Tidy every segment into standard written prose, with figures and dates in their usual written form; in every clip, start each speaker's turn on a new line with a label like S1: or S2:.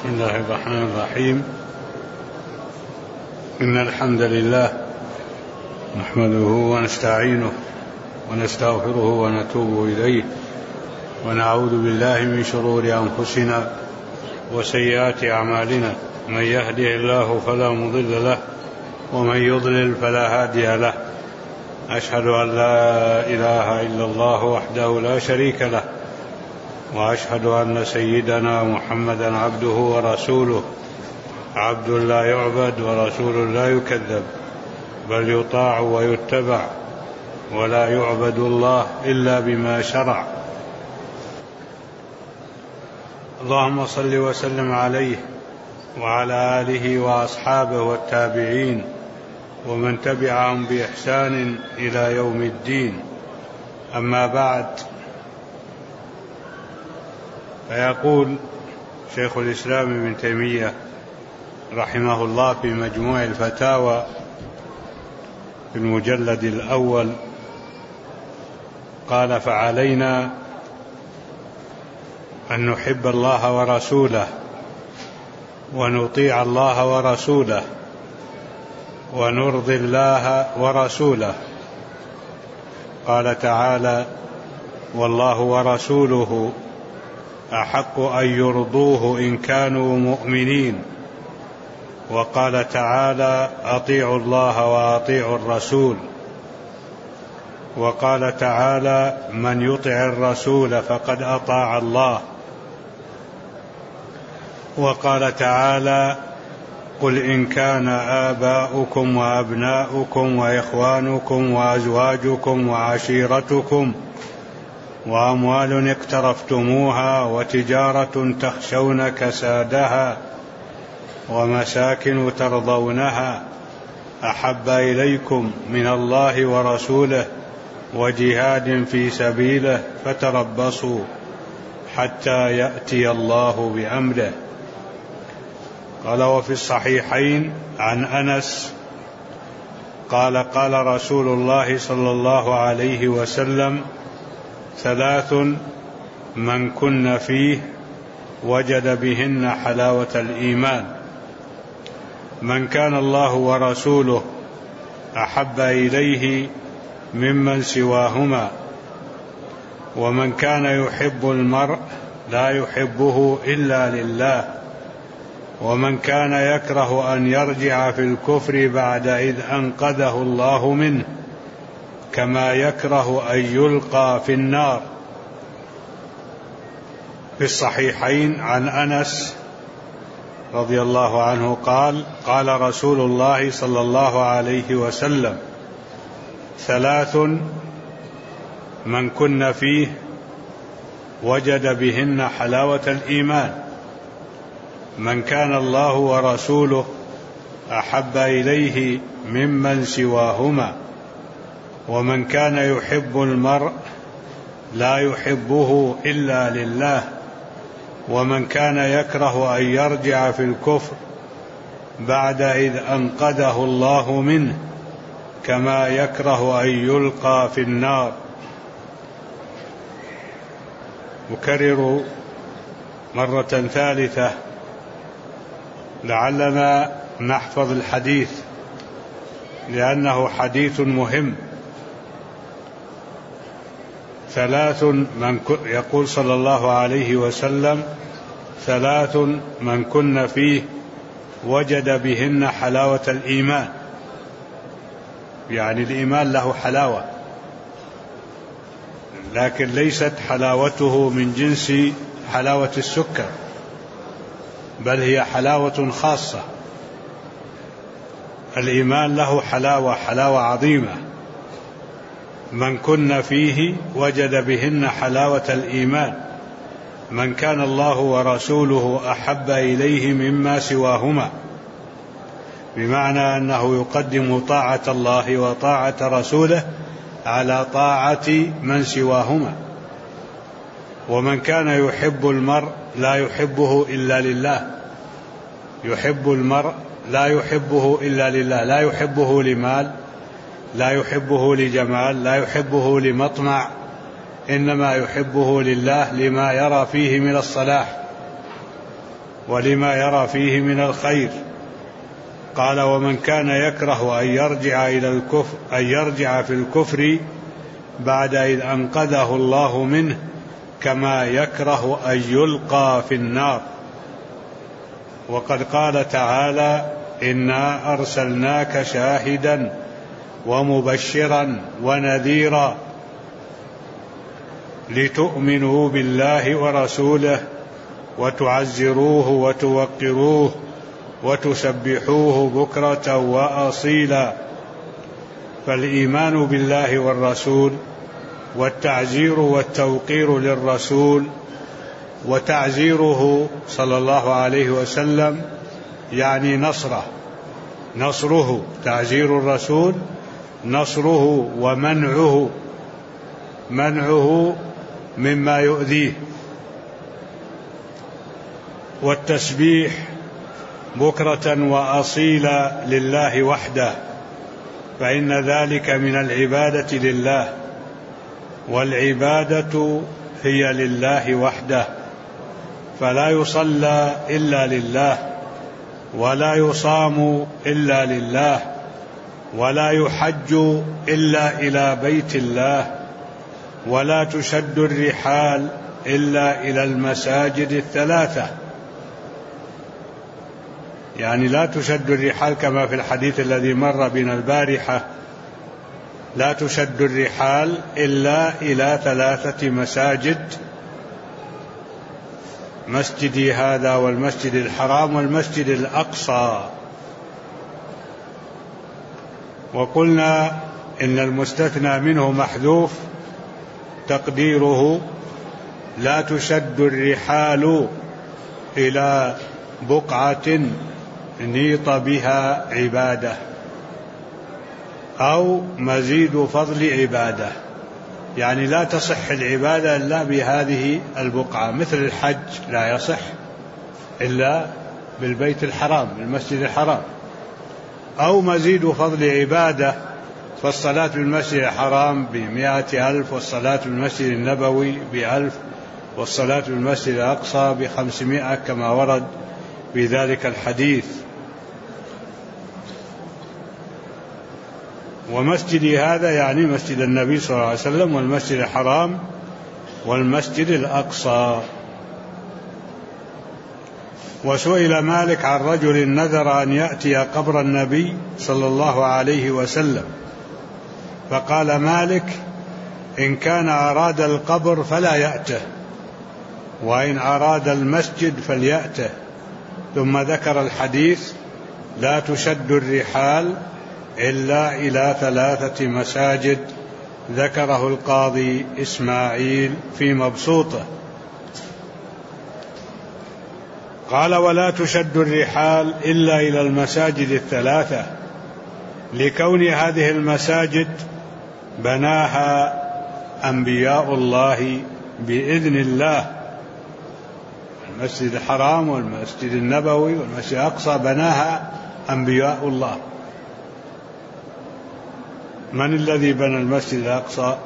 S1: بسم الله الرحمن الرحيم. إن الحمد لله نحمده ونستعينه ونستغفره ونتوب إليه ونعوذ بالله من شرور أنفسنا وسيئات أعمالنا، من يهده الله فلا مضل له ومن يضلل فلا هادي له. أشهد أن لا إله إلا الله وحده لا شريك له، وأشهد أن سيدنا محمدا عبده ورسوله، عبد لا يعبد ورسول لا يكذب، بل يطاع ويتبع، ولا يعبد الله إلا بما شرع. اللهم صل وسلم عليه وعلى آله وأصحابه والتابعين ومن تبعهم بإحسان إلى يوم الدين. أما بعد، فيقول شيخ الإسلام ابن تيمية رحمه الله في مجموع الفتاوى في المجلد الأول، قال: فعلينا أن نحب الله ورسوله ونطيع الله ورسوله ونرضي الله ورسوله. قال تعالى: والله ورسوله أحق أن يرضوه إن كانوا مؤمنين. وقال تعالى: أطيعوا الله وأطيعوا الرسول. وقال تعالى: من يطع الرسول فقد أطاع الله. وقال تعالى: قل إن كان آباؤكم وأبناؤكم وإخوانكم وأزواجكم وعشيرتكم وأموال اقترفتموها وتجارة تخشون كسادها ومساكن ترضونها أحب إليكم من الله ورسوله وجهاد في سبيله فتربصوا حتى يأتي الله بأمره. قال: وفي الصحيحين عن أنس قال: قال رسول الله صلى الله عليه وسلم: ثلاث من كن فيه وجد بهن حلاوة الإيمان: من كان الله ورسوله أحب إليه ممن سواهما، ومن كان يحب المرء لا يحبه إلا لله، ومن كان يكره أن يرجع في الكفر بعد إذ أنقذه الله منه، كما يكره أن يلقى في النار. في الصحيحين عن أنس رضي الله عنه قال: قال رسول الله صلى الله عليه وسلم: ثلاث من كن فيه وجد بهن حلاوة الإيمان: من كان الله ورسوله أحب إليه ممن سواهما، ومن كان يحب المرء لا يحبه إلا لله، ومن كان يكره أن يرجع في الكفر بعد إذ أنقذه الله منه، كما يكره أن يلقى في النار. أكرر مرة ثالثة لعلنا نحفظ الحديث، لأنه حديث مهم. يقول صلى الله عليه وسلم: ثلاث من كن فيه وجد بهن حلاوة الإيمان، يعني الإيمان له حلاوة، لكن ليست حلاوته من جنس حلاوة السكر، بل هي حلاوة خاصة. الإيمان له حلاوة عظيمة. من كن فيه وجد بهن حلاوة الإيمان: من كان الله ورسوله أحب إليه مما سواهما، بمعنى أنه يقدم طاعة الله وطاعة رسوله على طاعة من سواهما. ومن كان يحب المرء لا يحبه إلا لله، يحب المرء لا يحبه إلا لله، لا يحبه لمال، لا يحبه لجمال، لا يحبه لمطمع، إنما يحبه لله لما يرى فيه من الصلاح. ولما يرى فيه من الخير. قال: ومن كان يكره أن يرجع في الكفر بعد إذ أنقذه الله منه كما يكره أن يلقى في النار. وقد قال تعالى: إنا أرسلناك شاهدا ومبشرا ونذيرا لتؤمنوا بالله ورسوله وتعزروه وتوقروه وتسبحوه بكرة وأصيلا. فالإيمان بالله والرسول والتعزير والتوقير للرسول وتعزيره صلى الله عليه وسلم يعني نصره، تعزير الرسول نصره ومنعه مما يؤذيه، والتسبيح بكرة وأصيلا لله وحده، فإن ذلك من العبادة لله، والعبادة هي لله وحده، فلا يصلى إلا لله، ولا يصام إلا لله، ولا يحج إلا إلى بيت الله، ولا تشد الرحال إلا إلى المساجد الثلاثة. يعني لا تشد الرحال كما في الحديث الذي مر بنا البارحة، لا تشد الرحال إلا إلى 3 مساجد: مسجدي هذا والمسجد الحرام والمسجد الأقصى. وقلنا إن المستثنى منه محذوف تقديره: لا تشد الرحال إلى بقعة نيط بها عبادة أو مزيد فضل عبادة، يعني لا تصح العبادة إلا بهذه البقعة، مثل الحج لا يصح إلا بالبيت الحرام، بالمسجد الحرام، أو مزيد فضل عبادة، فالصلاة بالمسجد الحرام ب100,000، والصلاة بالمسجد النبوي ب1000، والصلاة بالمسجد الأقصى ب500 كما ورد في ذلك الحديث. ومسجدي هذا يعني مسجد النبي صلى الله عليه وسلم، والمسجد الحرام والمسجد الأقصى. وسئل مالك عن رجل نذر أن يأتي قبر النبي صلى الله عليه وسلم، فقال مالك: إن كان أراد القبر فلا يأته، وإن أراد المسجد فليأته. ثم ذكر الحديث: لا تشد الرحال إلا إلى 3 مساجد، ذكره القاضي إسماعيل في مبسوطه. قال: ولا تشد الرحال إلا إلى المساجد 3، لكون هذه المساجد بناها أنبياء الله بإذن الله. المسجد الحرام والمسجد النبوي والمسجد الأقصى بناها أنبياء الله. من الذي بنى المسجد الأقصى؟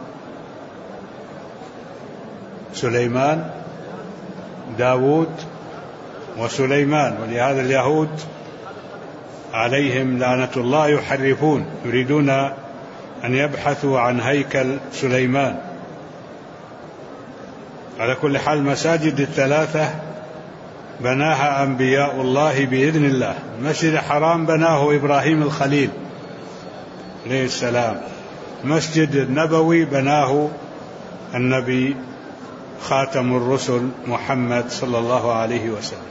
S1: سليمان، داود وسليمان. ولهذا اليهود عليهم لعنة الله يحرفون، يريدون أن يبحثوا عن هيكل سليمان. على كل حال المساجد 3 بناها أنبياء الله بإذن الله. المسجد الحرام بناه إبراهيم الخليل عليه السلام. المسجد النبوي بناه النبي خاتم الرسل محمد صلى الله عليه وسلم.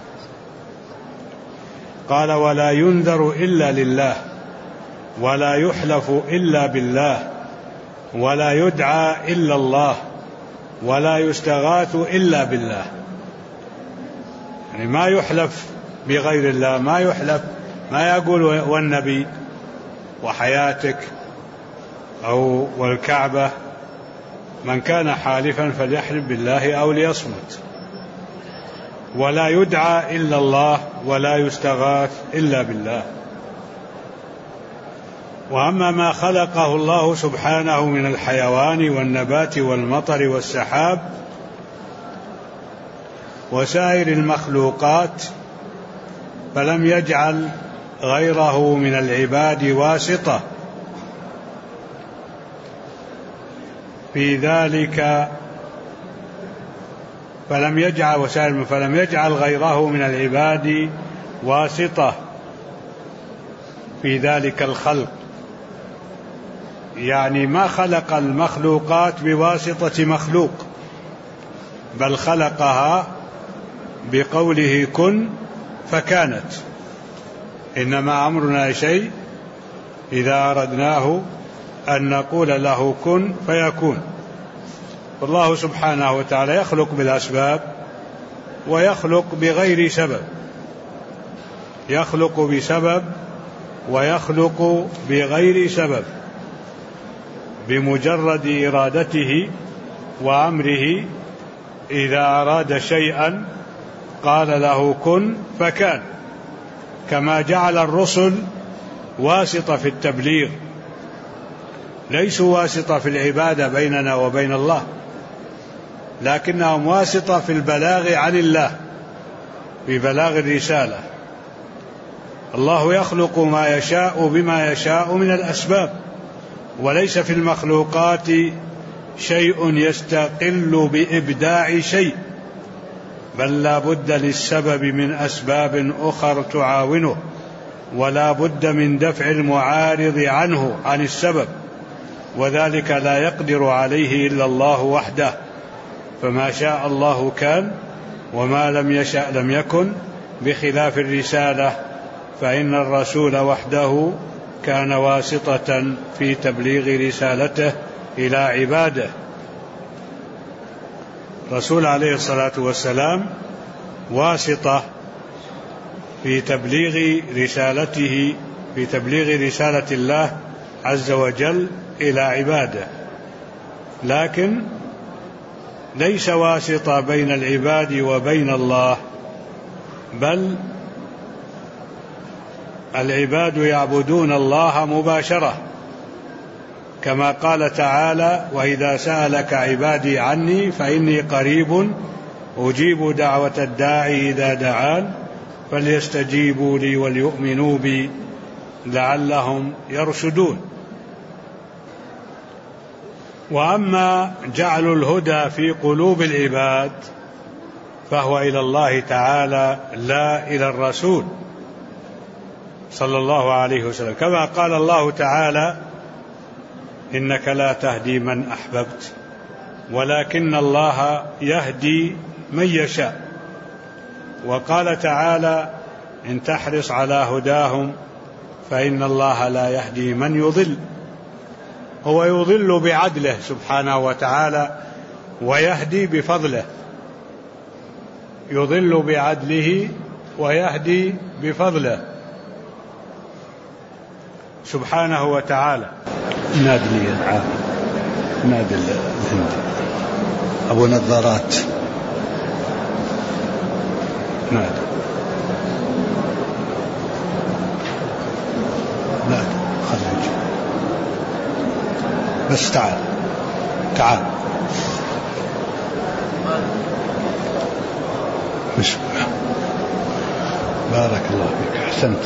S1: قال: ولا ينذر إلا لله، ولا يحلف إلا بالله، ولا يدعى إلا الله، ولا يستغاث إلا بالله. يعني ما يحلف بغير الله، ما يحلف، ما يقول والنبي وحياتك أو والكعبة. من كان حالفا فليحلف بالله أو ليصمت. ولا يدعى إلا الله، ولا يستغاث إلا بالله. وأما ما خلقه الله سبحانه من الحيوان والنبات والمطر والسحاب وسائر المخلوقات فلم يجعل غيره من العباد واسطة في ذلك، فلم يجعل غيره من العباد واسطة في ذلك الخلق، يعني ما خلق المخلوقات بواسطة مخلوق، بل خلقها بقوله كن فكانت. إنما أمرنا شيء إذا أردناه أن نقول له كن فيكون. والله سبحانه وتعالى يخلق بالأسباب ويخلق بغير سبب، يخلق بسبب ويخلق بغير سبب، بمجرد إرادته وأمره. إذا أراد شيئا قال له كن فكان، كما جعل الرسل واسطة في التبليغ، ليسوا واسطة في العبادة بيننا وبين الله، لكنهم واسطة في البلاغ عن الله، في بلاغ الرسالة. الله يخلق ما يشاء بما يشاء من الأسباب، وليس في المخلوقات شيء يستقل بإبداع شيء، بل لا بد للسبب من أسباب أخر تعاونه، ولا بد من دفع المعارض عنه عن السبب، وذلك لا يقدر عليه إلا الله وحده. فما شاء الله كان، وما لم يشأ لم يكن، بخلاف الرسالة فإن الرسول وحده كان واسطة في تبليغ رسالته إلى عباده. الرسول عليه الصلاة والسلام واسطة في تبليغ رسالته، في تبليغ رسالة الله عز وجل إلى عباده، لكن ليس واسطة بين العباد وبين الله، بل العباد يعبدون الله مباشرة، كما قال تعالى: وإذا سألك عبادي عني فإني قريب أجيب دعوة الداعي إذا دعان فليستجيبوا لي وليؤمنوا بي لعلهم يرشدون. وأما جعل الهدى في قلوب العباد فهو إلى الله تعالى لا إلى الرسول صلى الله عليه وسلم، كما قال الله تعالى: إنك لا تهدي من أحببت ولكن الله يهدي من يشاء. وقال تعالى: إن تحرص على هداهم فإن الله لا يهدي من يضل. هو يضل بعدله سبحانه وتعالى ويهدي بفضله، يضل بعدله ويهدي بفضله سبحانه وتعالى.
S2: نادي لي العام، نادي الهندي أبو نظارات،
S1: نادي
S2: خرج بس تعال بسم الله، بارك الله فيك، أحسنت.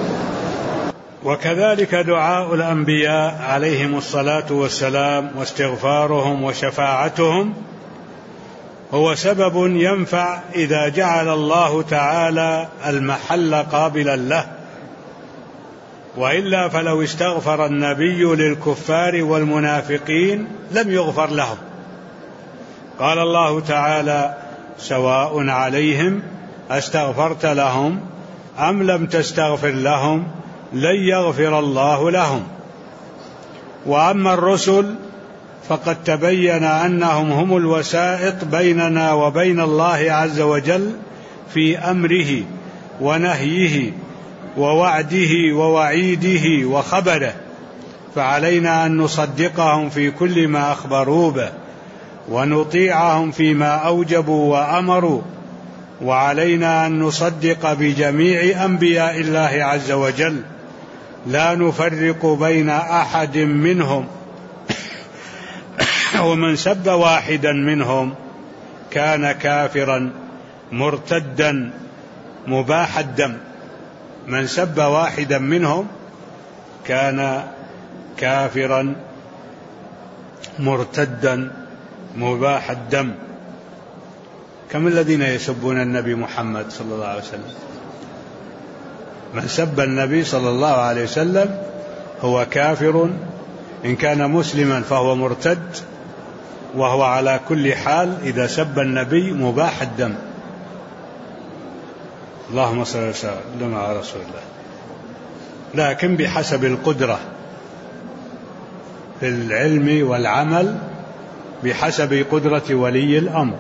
S1: وكذلك دعاء الأنبياء عليهم الصلاة والسلام واستغفارهم وشفاعتهم هو سبب ينفع إذا جعل الله تعالى المحل قابلا له، وإلا فلو استغفر النبي للكفار والمنافقين لم يغفر لهم. قال الله تعالى: سواء عليهم أستغفرت لهم أم لم تستغفر لهم لن يغفر الله لهم. وأما الرسل فقد تبين أنهم هم الوسائط بيننا وبين الله عز وجل في أمره ونهيه ووعده ووعيده وخبره، فعلينا أن نصدقهم في كل ما أخبروا به ونطيعهم فيما أوجبوا وأمروا، وعلينا أن نصدق بجميع أنبياء الله عز وجل لا نفرق بين أحد منهم، ومن سب واحدا منهم كان كافرا مرتدا مباح الدم. من سب واحدا منهم كان كافرا مرتدا مباح الدم. كم الذين يسبون النبي محمد صلى الله عليه وسلم؟ من سب النبي صلى الله عليه وسلم هو كافر، إن كان مسلما فهو مرتد، وهو على كل حال إذا سب النبي مباح الدم. اللهم صل وسلم على رسول الله. لكن بحسب القدرة في العلم والعمل، بحسب قدرة ولي الأمر.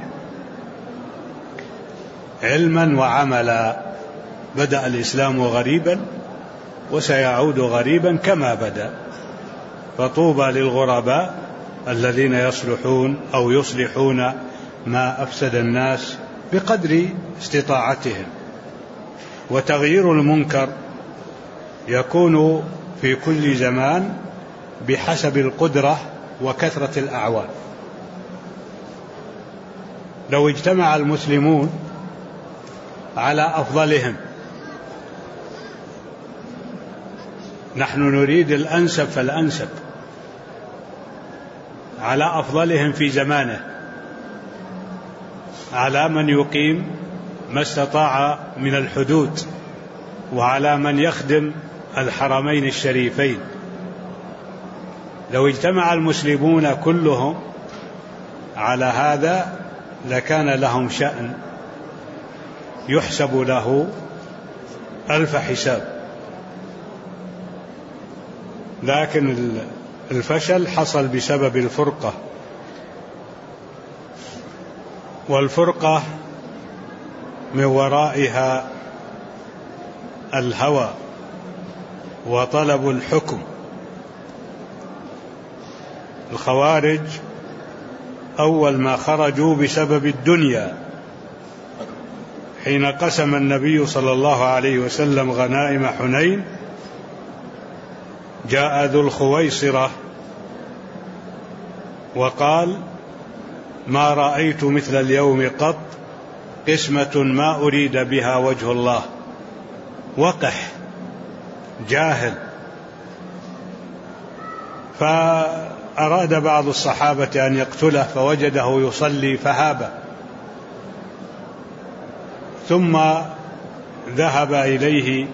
S1: علما وعملا. بدأ الإسلام غريبا وسيعود غريبا كما بدأ، فطوبى للغرباء الذين يصلحون أو يصلحون ما أفسد الناس بقدر استطاعتهم. وتغيير المنكر يكون في كل زمان بحسب القدرة وكثرة الأعوان. لو اجتمع المسلمون على أفضلهم، نحن نريد الأنسب فالأنسب، على أفضلهم في زمانه، على من يقيم ما استطاع من الحدود، وعلى من يخدم الحرمين الشريفين. لو اجتمع المسلمون كلهم على هذا لكان لهم شأن يحسب له 1000 حساب. لكن الفشل حصل بسبب الفرقة، والفرقة من ورائها الهوى وطلب الحكم. الخوارج أول ما خرجوا بسبب الدنيا، حين قسم النبي صلى الله عليه وسلم غنائم حنين، جاء ذو الخويصرة وقال: ما رأيت مثل اليوم قط، قسمة ما أريد بها وجه الله. وقح جاهل. فأراد بعض الصحابة أن يقتله فوجده يصلي فهاب، ثم ذهب إليه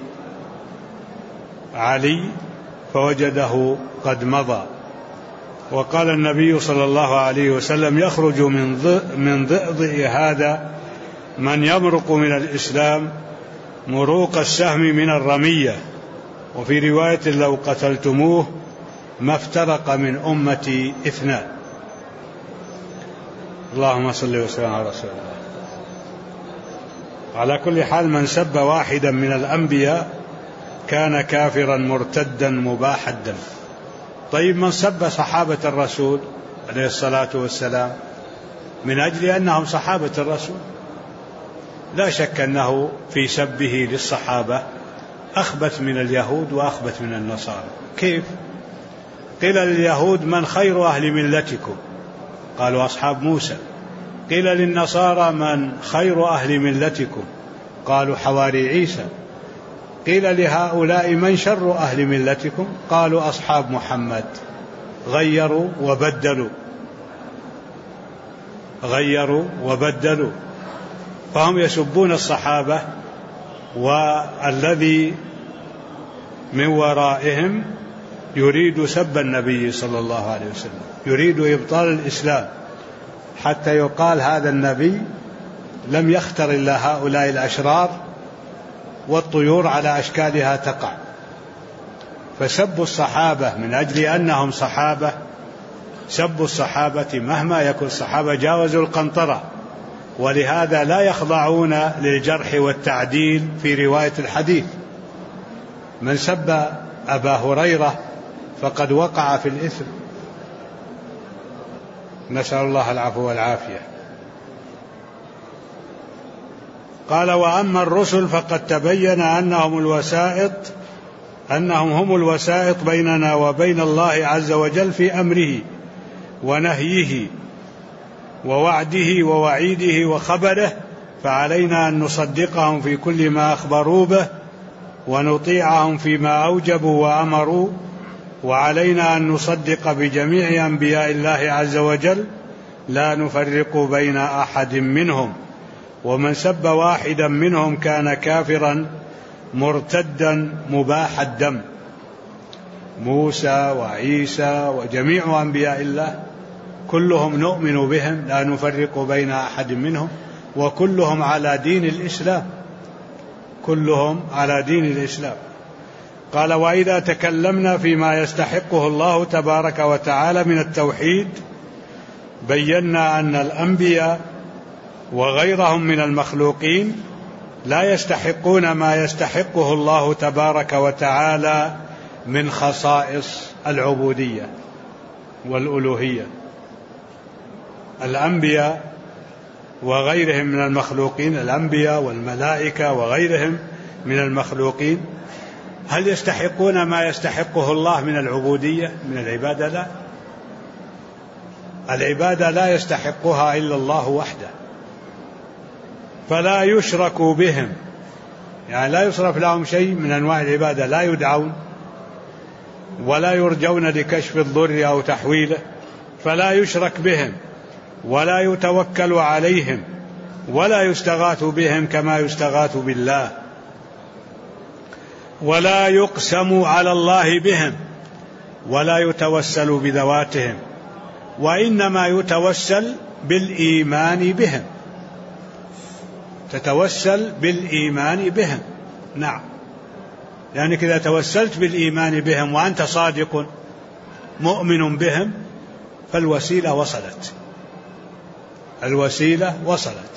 S1: علي فوجده قد مضى. وقال النبي صلى الله عليه وسلم: يخرج من ضئضئ هذا من يمرق من الإسلام مروق السهم من الرمية. وفي رواية: لو قتلتموه ما افترق من أمتي 2. اللهم صل وسلم على رسول الله. على كل حال، من سب واحدا من الأنبياء كان كافرا مرتدا مباح الدم. طيب، من سب صحابة الرسول عليه الصلاة والسلام من أجل أنهم صحابة الرسول، لا شك أنه في سبه للصحابة أخبث من اليهود وأخبث من النصارى. كيف؟ قيل لليهود: من خير أهل ملتكم؟ قالوا: أصحاب موسى. قيل للنصارى: من خير أهل ملتكم؟ قالوا: حواري عيسى. قيل لهؤلاء: من شر أهل ملتكم؟ قالوا: أصحاب محمد. غيروا وبدلوا. فهم يسبون الصحابة، والذي من ورائهم يريد سب النبي صلى الله عليه وسلم، يريد إبطال الإسلام، حتى يقال هذا النبي لم يختر إلا هؤلاء الأشرار، والطيور على أشكالها تقع. فسب الصحابة من أجل أنهم صحابة، سب الصحابة مهما يكن. الصحابة جاوزوا القنطرة، ولهذا لا يخضعون للجرح والتعديل في رواية الحديث. من سب أبا هريرة فقد وقع في الإثم، نسأل الله العفو والعافية. قال: وأما الرسل فقد تبين أنهم هم الوسائط بيننا وبين الله عز وجل في أمره ونهيه ووعده ووعيده وخبره، فعلينا أن نصدقهم في كل ما أخبروا به ونطيعهم فيما أوجبوا وأمروا، وعلينا أن نصدق بجميع أنبياء الله عز وجل لا نفرق بين أحد منهم، ومن سب واحدا منهم كان كافرا مرتدا مباح الدم. موسى وعيسى وجميع أنبياء الله كلهم نؤمن بهم لا نفرق بين أحد منهم، وكلهم على دين الإسلام، كلهم على دين الإسلام. قال: وإذا تكلمنا فيما يستحقه الله تبارك وتعالى من التوحيد بينا أن الأنبياء وغيرهم من المخلوقين لا يستحقون ما يستحقه الله تبارك وتعالى من خصائص العبودية والألوهية. الأنبياء وغيرهم من المخلوقين، الأنبياء والملائكة وغيرهم من المخلوقين، هل يستحقون ما يستحقه الله من العبودية من العبادة؟ لا، العبادة لا يستحقها إلا الله وحده، فلا يشرك بهم، يعني لا يصرف لهم شيء من أنواع العبادة، لا يدعون ولا يرجون لكشف الضر أو تحويله، فلا يشرك بهم ولا يتوكل عليهم ولا يستغاث بهم كما يستغاث بالله، ولا يقسم على الله بهم ولا يتوسل بذواتهم، وإنما يتوسل بالإيمان بهم، تتوسل بالإيمان بهم. نعم، لأنك إذا توسلت بالإيمان بهم وأنت صادق مؤمن بهم فالوسيلة وصلت، الوسيلة وصلت.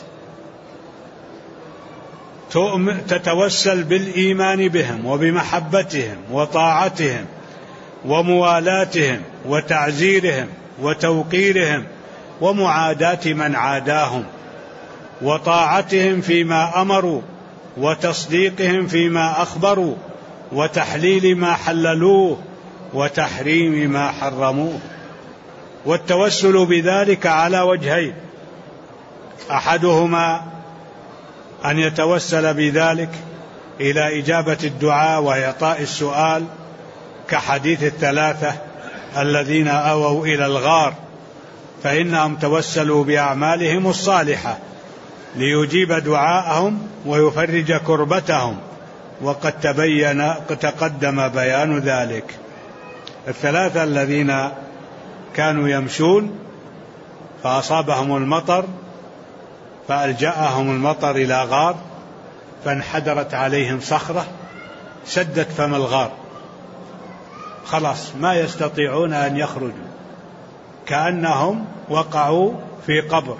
S1: تتوسل بالإيمان بهم وبمحبتهم وطاعتهم وموالاتهم وتعزيرهم وتوقيرهم ومعاداة من عاداهم، وطاعتهم فيما أمروا وتصديقهم فيما أخبروا، وتحليل ما حللوه وتحريم ما حرموه. والتوسل بذلك على وجهين: أحدهما أن يتوسل بذلك إلى إجابة الدعاء وإعطاء السؤال، كحديث الثلاثة الذين أووا إلى الغار فإنهم توسلوا بأعمالهم الصالحة ليجيب دعاءهم ويفرج كربتهم، وقد تقدم بيان ذلك. الثلاثة الذين كانوا يمشون فأصابهم المطر فألجأهم المطر إلى غار، فانحدرت عليهم صخرة سدت فم الغار، خلاص ما يستطيعون أن يخرجوا، كأنهم وقعوا في قبر.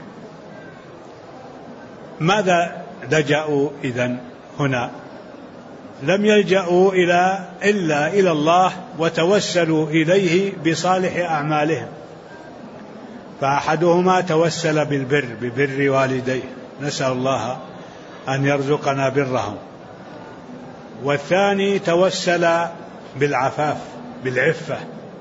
S1: ماذا لجأوا إذن هنا؟ لم يلجأوا إلا إلى الله وتوسلوا إليه بصالح أعمالهم. فأحدهما توسل ببر والديه، نسأل الله أن يرزقنا برهم. والثاني توسل بالعفاف بالعفة،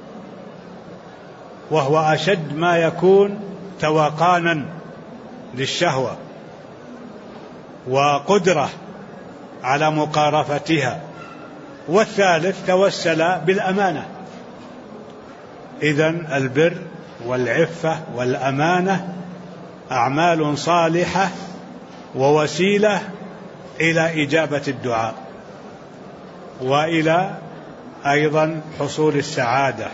S1: وهو أشد ما يكون توقانا للشهوة وقدرة على مقارفتها. والثالث توسل بالأمانة. إذن البر والعفة والأمانة أعمال صالحة ووسيلة إلى إجابة الدعاء وإلى أيضا حصول السعادة.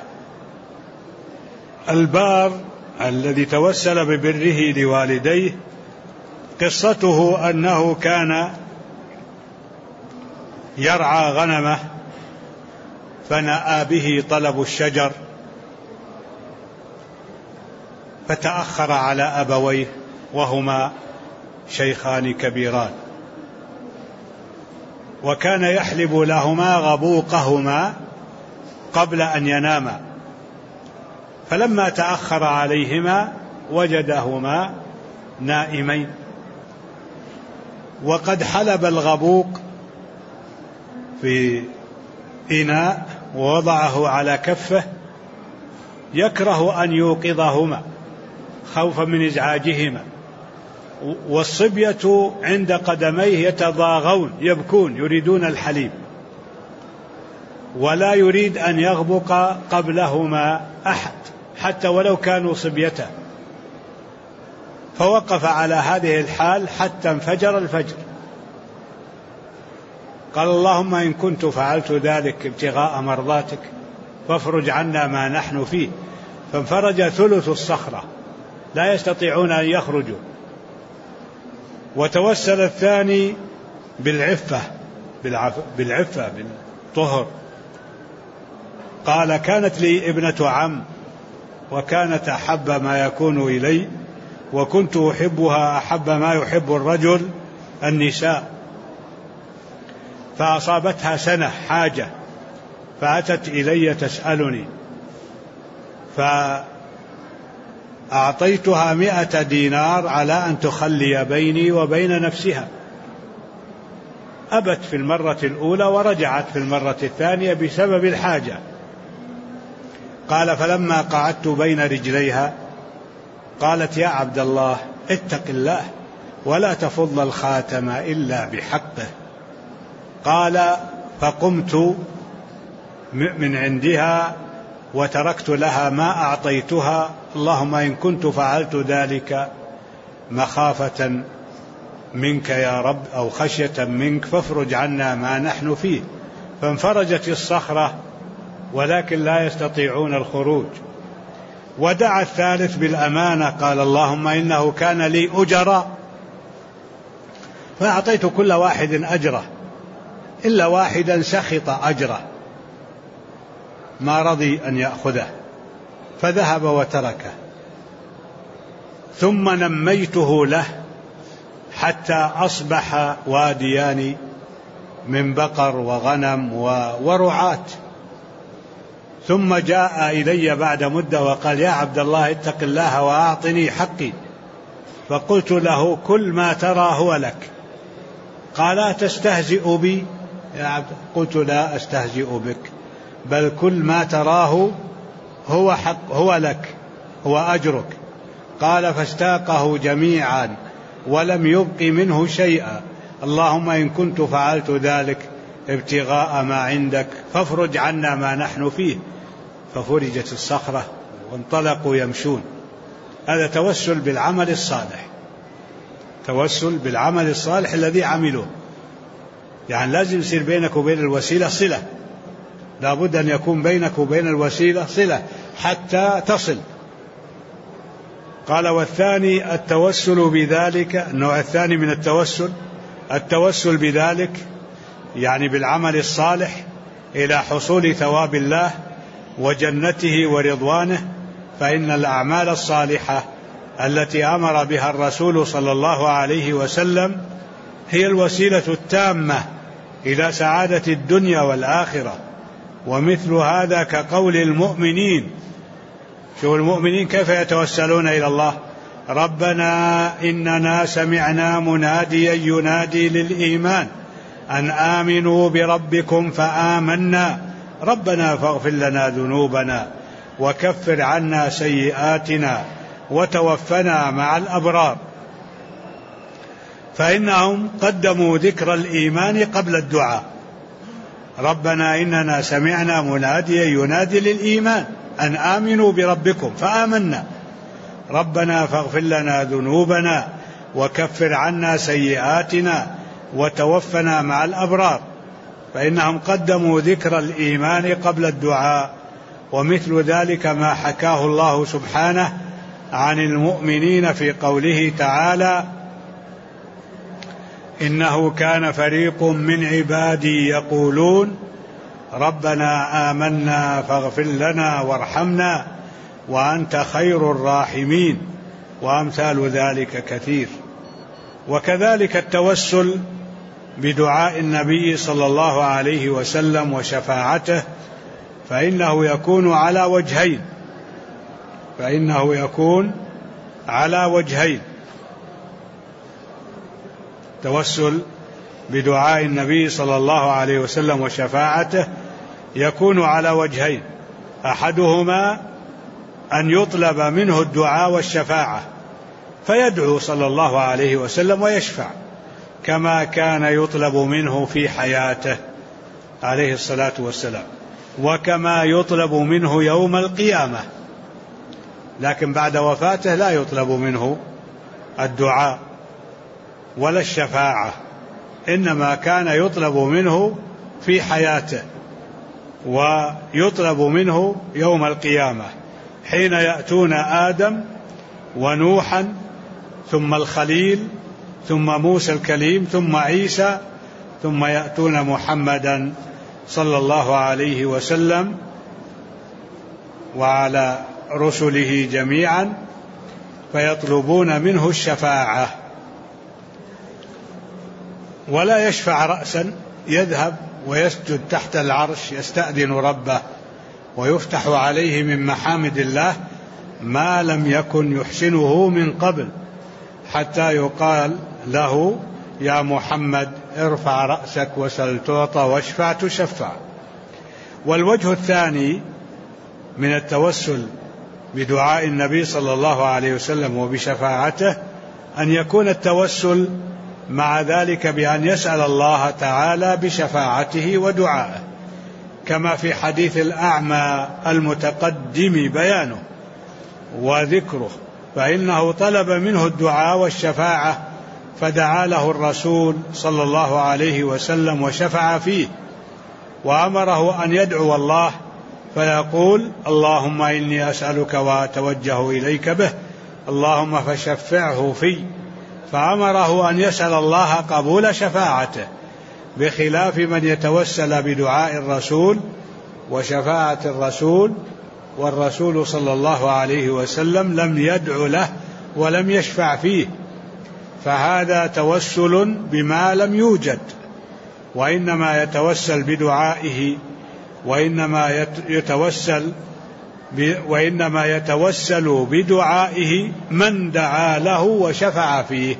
S1: البار الذي توسل ببره لوالديه قصته أنه كان يرعى غنمه فنأى به طلب الشجر فتأخر على أبويه وهما شيخان كبيران، وكان يحلب لهما غبوقهما قبل أن يناما، فلما تأخر عليهما وجدهما نائمين، وقد حلب الغبوق في إناء ووضعه على كفه، يكره أن يوقظهما خوفا من إزعاجهما، والصبية عند قدميه يتضاغون يبكون يريدون الحليب، ولا يريد أن يغبق قبلهما أحد حتى ولو كانوا صبيته، فوقف على هذه الحال حتى انفجر الفجر. قال اللهم إن كنت فعلت ذلك ابتغاء مرضاتك فافرج عنا ما نحن فيه، فانفرج ثلث الصخرة لا يستطيعون أن يخرجوا. وتوسل الثاني بالعفة بالطهر. قال كانت لي ابنة عم وكانت أحب ما يكون إلي، وكنت أحبها أحب ما يحب الرجل النساء، فأصابتها سنة حاجة فأتت إلي تسألني، فأعطيتها 100 دينار على أن تخلي بيني وبين نفسها. أبت في المرة الأولى ورجعت في المرة الثانية بسبب الحاجة. قال فلما قعدت بين رجليها قالت يا عبد الله اتق الله ولا تفض الخاتم إلا بحقه. قال فقمت من عندها وتركت لها ما أعطيتها، اللهم إن كنت فعلت ذلك مخافة منك يا رب أو خشية منك فافرج عنا ما نحن فيه. فانفرجت الصخرة ولكن لا يستطيعون الخروج. ودعا الثالث بالأمانة، قال اللهم إنه كان لي أجرا فأعطيت كل واحد أجره إلا واحدا سخط أجره ما رضي أن يأخذه فذهب وتركه. ثم نميته له حتى أصبح واديان من بقر وغنم ورعاة. ثم جاء إلي بعد مدة وقال يا عبد الله اتق الله وأعطني حقي. فقلت له كل ما ترى هو لك. قال تستهزئ بي يا عبد؟ قلت لا أستهزئ بك، بل كل ما تراه هو لك، هو أجرك. قال فاستاقه جميعا ولم يبق منه شيئا، اللهم إن كنت فعلت ذلك ابتغاء ما عندك فافرج عنا ما نحن فيه. ففرجت الصخرة وانطلقوا يمشون. هذا توسل بالعمل الصالح، توسل بالعمل الصالح الذي عملوه. يعني لازم يصير بينك وبين الوسيلة صلة، لا بد أن يكون بينك وبين الوسيلة صلة حتى تصل. قال والثاني التوسل بذلك، النوع الثاني من التوسل بذلك يعني بالعمل الصالح إلى حصول ثواب الله وجنته ورضوانه. فإن الأعمال الصالحة التي أمر بها الرسول صلى الله عليه وسلم هي الوسيلة التامة إلى سعادة الدنيا والآخرة. ومثل هذا كقول المؤمنين، شوف المؤمنين كيف يتوسلون إلى الله: ربنا إننا سمعنا مناديا ينادي للإيمان أن آمنوا بربكم فآمنا ربنا فاغفر لنا ذنوبنا وكفر عنا سيئاتنا وتوفنا مع الأبرار. فإنهم قدموا ذكر الإيمان قبل الدعاء. ربنا إننا سمعنا مناديا ينادي للإيمان أن آمنوا بربكم فآمنا ربنا فاغفر لنا ذنوبنا وكفر عنا سيئاتنا وتوفنا مع الأبرار. فإنهم قدموا ذكر الإيمان قبل الدعاء. ومثل ذلك ما حكاه الله سبحانه عن المؤمنين في قوله تعالى: إنه كان فريق من عبادي يقولون ربنا آمنا فاغفر لنا وارحمنا وأنت خير الراحمين، وأمثال ذلك كثير. وكذلك التوسل بدعاء النبي صلى الله عليه وسلم وشفاعته، فإنه يكون على وجهين. توسل بدعاء النبي صلى الله عليه وسلم وشفاعته يكون على وجهين: أحدهما أن يطلب منه الدعاء والشفاعة فيدعو صلى الله عليه وسلم ويشفع كما كان يطلب منه في حياته عليه الصلاة والسلام. وكما يطلب منه يوم القيامة، لكن بعد وفاته لا يطلب منه الدعاء ولا الشفاعة، إنما كان يطلب منه في حياته ويطلب منه يوم القيامة حين يأتون آدم ونوحا ثم الخليل ثم موسى الكليم ثم عيسى ثم يأتون محمدا صلى الله عليه وسلم وعلى رسله جميعا فيطلبون منه الشفاعة. ولا يشفع رأسا، يذهب ويسجد تحت العرش يستأذن ربه ويفتح عليه من محامد الله ما لم يكن يحسنه من قبل، حتى يقال له يا محمد ارفع رأسك وسل تعطى واشفع تشفع. والوجه الثاني من التوسل بدعاء النبي صلى الله عليه وسلم وبشفاعته أن يكون التوسل مع ذلك بأن يسأل الله تعالى بشفاعته ودعائه، كما في حديث الأعمى المتقدم بيانه وذكره، فإنه طلب منه الدعاء والشفاعة فدعا له الرسول صلى الله عليه وسلم وشفع فيه، وأمره أن يدعو الله فيقول اللهم إني أسألك وأتوجه إليك به اللهم فشفعه في، فأمره أن يسأل الله قبول شفاعته، بخلاف من يتوسل بدعاء الرسول وشفاعة الرسول والرسول صلى الله عليه وسلم لم يدع له ولم يشفع فيه، فهذا توسل بما لم يوجد، وإنما يتوسل بدعائه وإنما يتوسل بدعائه من دعا له وشفع فيه.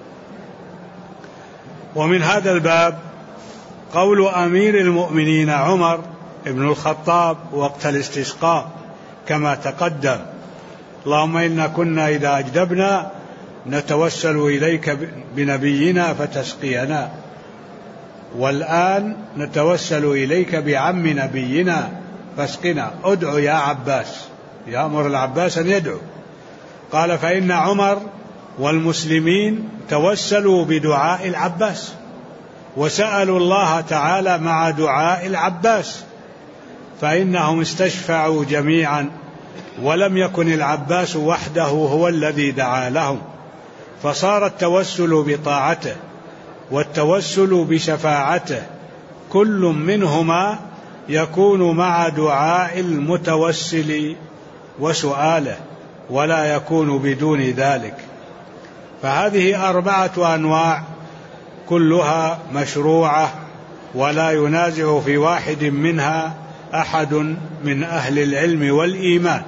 S1: ومن هذا الباب قول أمير المؤمنين عمر بن الخطاب وقت الاستسقاء كما تقدم: اللهم إنا كنا إذا أجدبنا نتوسل إليك بنبينا فتسقينا، والآن نتوسل إليك بعم نبينا فاسقنا، ادعو يا عباس، يأمر العباس أن يدعو. قال: فإن عمر والمسلمين توسلوا بدعاء العباس وسألوا الله تعالى مع دعاء العباس، فإنهم استشفعوا جميعا، ولم يكن العباس وحده هو الذي دعا لهم، فصار التوسل بطاعته والتوسل بشفاعته كل منهما يكون مع دعاء المتوسل وسؤاله، ولا يكون بدون ذلك. فهذه 4 أنواع كلها مشروعة، ولا ينازع في واحد منها أحد من أهل العلم والإيمان.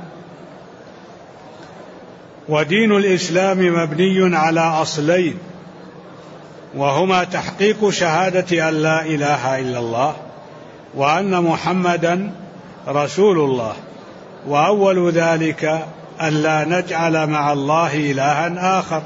S1: ودين الإسلام مبني على أصلين، وهما تحقيق شهادة أن لا إله إلا الله وأن محمدا رسول الله، وأول ذلك أن لا نجعل مع الله إلها آخر،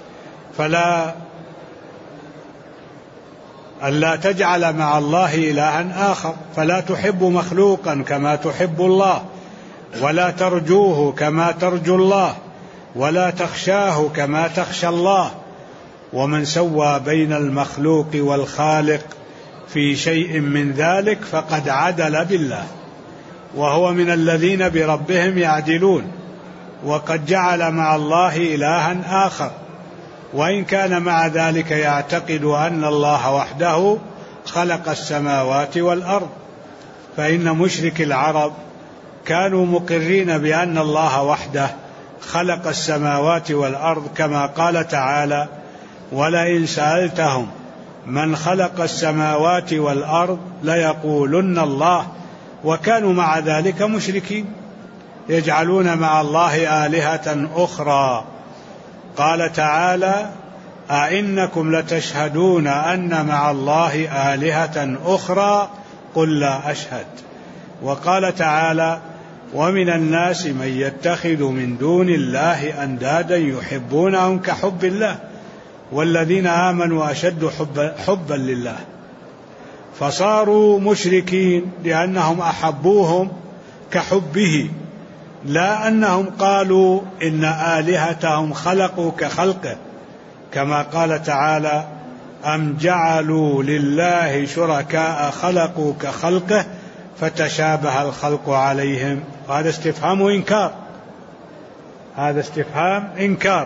S1: ألا تجعل مع الله إلها آخر، فلا تحب مخلوقا كما تحب الله، ولا ترجوه كما ترجو الله، ولا تخشاه كما تخشى الله. ومن سوى بين المخلوق والخالق في شيء من ذلك فقد عدل بالله، وهو من الذين بربهم يعدلون، وقد جعل مع الله إلها آخر، وإن كان مع ذلك يعتقد أن الله وحده خلق السماوات والأرض. فإن مشرك العرب كانوا مقرين بأن الله وحده خلق السماوات والأرض، كما قال تعالى: ولئن سألتهم من خلق السماوات والأرض ليقولن الله، وكانوا مع ذلك مشركين يجعلون مع الله آلهة أخرى. قال تعالى: أئنكم لتشهدون أن مع الله آلهة أخرى قل لا أشهد. وقال تعالى: ومن الناس من يتخذ من دون الله أندادا يحبونهم كحب الله والذين آمنوا أشد حبا لله. فصاروا مشركين لأنهم أحبوهم كحبه، لا أنهم قالوا إن آلهتهم خلقوا كخلقه، كما قال تعالى: أم جعلوا لله شركاء خلقوا كخلقه فتشابه الخلق عليهم. هذا استفهام إنكار، هذا استفهام إنكار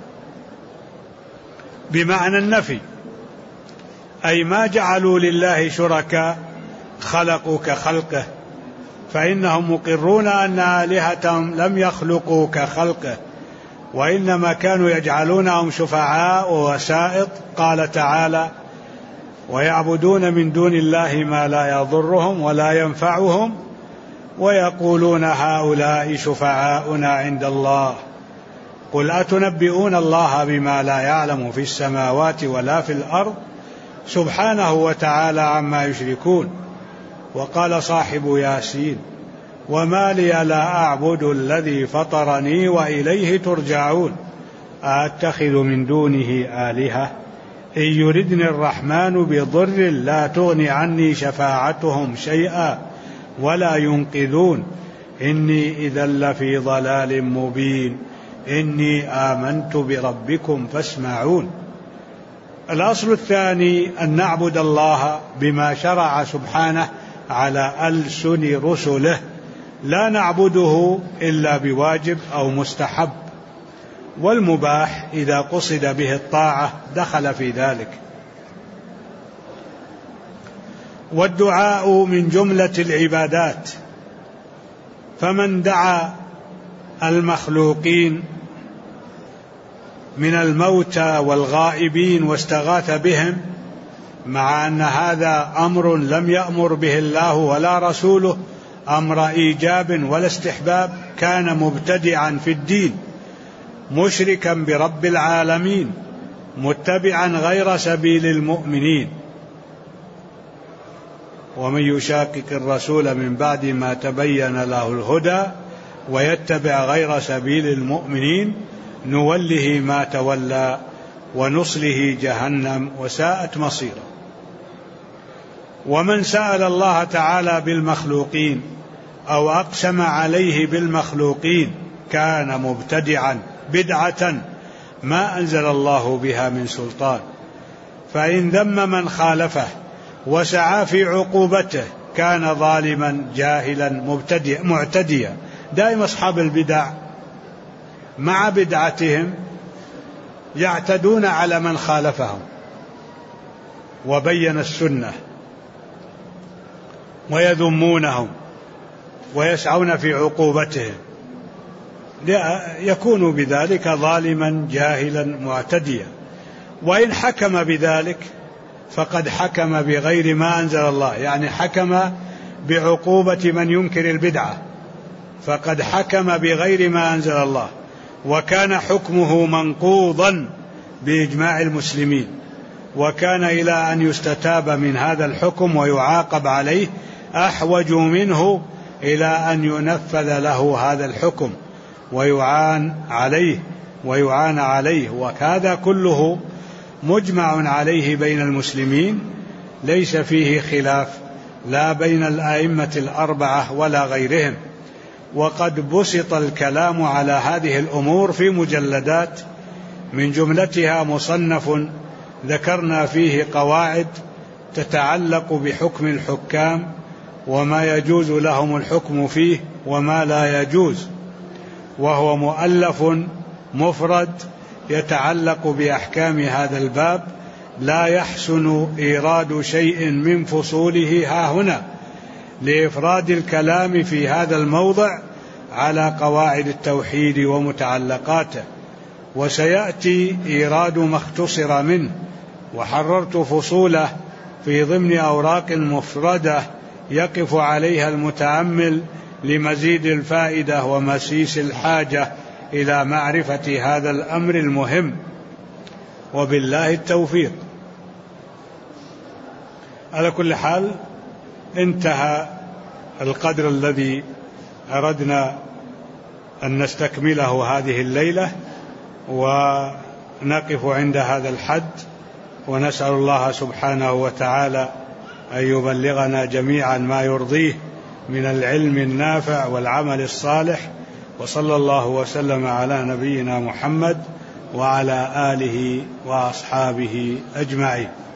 S1: بمعنى النفي، أي ما جعلوا لله شركاء خلقوا كخلقه، فإنهم مقرون أن آلهتهم لم يخلقوا كخلقه، وإنما كانوا يجعلونهم شفعاء ووسائط. قال تعالى: ويعبدون من دون الله ما لا يضرهم ولا ينفعهم ويقولون هؤلاء شفعاؤنا عند الله قل أتنبئون الله بما لا يعلم في السماوات ولا في الأرض سبحانه وتعالى عما يشركون. وقال صاحب ياسين: وما لي لا أعبد الذي فطرني وإليه ترجعون أأتخذ من دونه آلهة إن يردني الرحمن بضر لا تغن عني شفاعتهم شيئا ولا ينقذون إني إذا لفي ضلال مبين إني آمنت بربكم فاسمعون. الأصل الثاني أن نعبد الله بما شرع سبحانه على ألسن رسله، لا نعبده إلا بواجب أو مستحب، والمباح إذا قصد به الطاعة دخل في ذلك. والدعاء من جملة العبادات، فمن دعا المخلوقين من الموتى والغائبين واستغاث بهم، مع أن هذا أمر لم يأمر به الله ولا رسوله أمر إيجاب ولا استحباب، كان مبتدعا في الدين مشركا برب العالمين متبعا غير سبيل المؤمنين. ومن يشاقق الرسول من بعد ما تبين له الهدى ويتبع غير سبيل المؤمنين نوله ما تولى ونصله جهنم وساءت مصيرا. ومن سأل الله تعالى بالمخلوقين أو أقسم عليه بالمخلوقين كان مبتدعا بدعة ما أنزل الله بها من سلطان، فإن ذم من خالفه وسعى في عقوبته كان ظالما جاهلا معتديا. دائما أصحاب البدع مع بدعتهم يعتدون على من خالفهم وبين السنة ويذمونهم ويسعون في عقوبتهم، يكون بذلك ظالما جاهلا معتديا. وإن حكم بذلك فقد حكم بغير ما أنزل الله، يعني حكم بعقوبة من ينكر البدعة، فقد حكم بغير ما أنزل الله، وكان حكمه منقوضا بإجماع المسلمين، وكان إلى أن يستتاب من هذا الحكم ويعاقب عليه أحوج منه إلى أن ينفذ له هذا الحكم ويعان عليه. وهذا كله مجمع عليه بين المسلمين، ليس فيه خلاف لا بين الأئمة الأربعة ولا غيرهم. وقد بسط الكلام على هذه الأمور في مجلدات، من جملتها مصنف ذكرنا فيه قواعد تتعلق بحكم الحكام وما يجوز لهم الحكم فيه وما لا يجوز، وهو مؤلف مفرد يتعلق بأحكام هذا الباب، لا يحسن إيراد شيء من فصوله هاهنا لإفراد الكلام في هذا الموضع على قواعد التوحيد ومتعلقاته، وسيأتي إيراد ما اختصر منه، وحررت فصوله في ضمن أوراق مفردة يقف عليها المتأمل لمزيد الفائدة ومسيس الحاجة إلى معرفة هذا الأمر المهم، وبالله التوفيق. على كل حال انتهى القدر الذي أردنا أن نستكمله هذه الليلة، ونقف عند هذا الحد، ونسأل الله سبحانه وتعالى أن يبلغنا جميعا ما يرضيه من العلم النافع والعمل الصالح. وصلى الله وسلم على نبينا محمد وعلى آله وأصحابه أجمعين.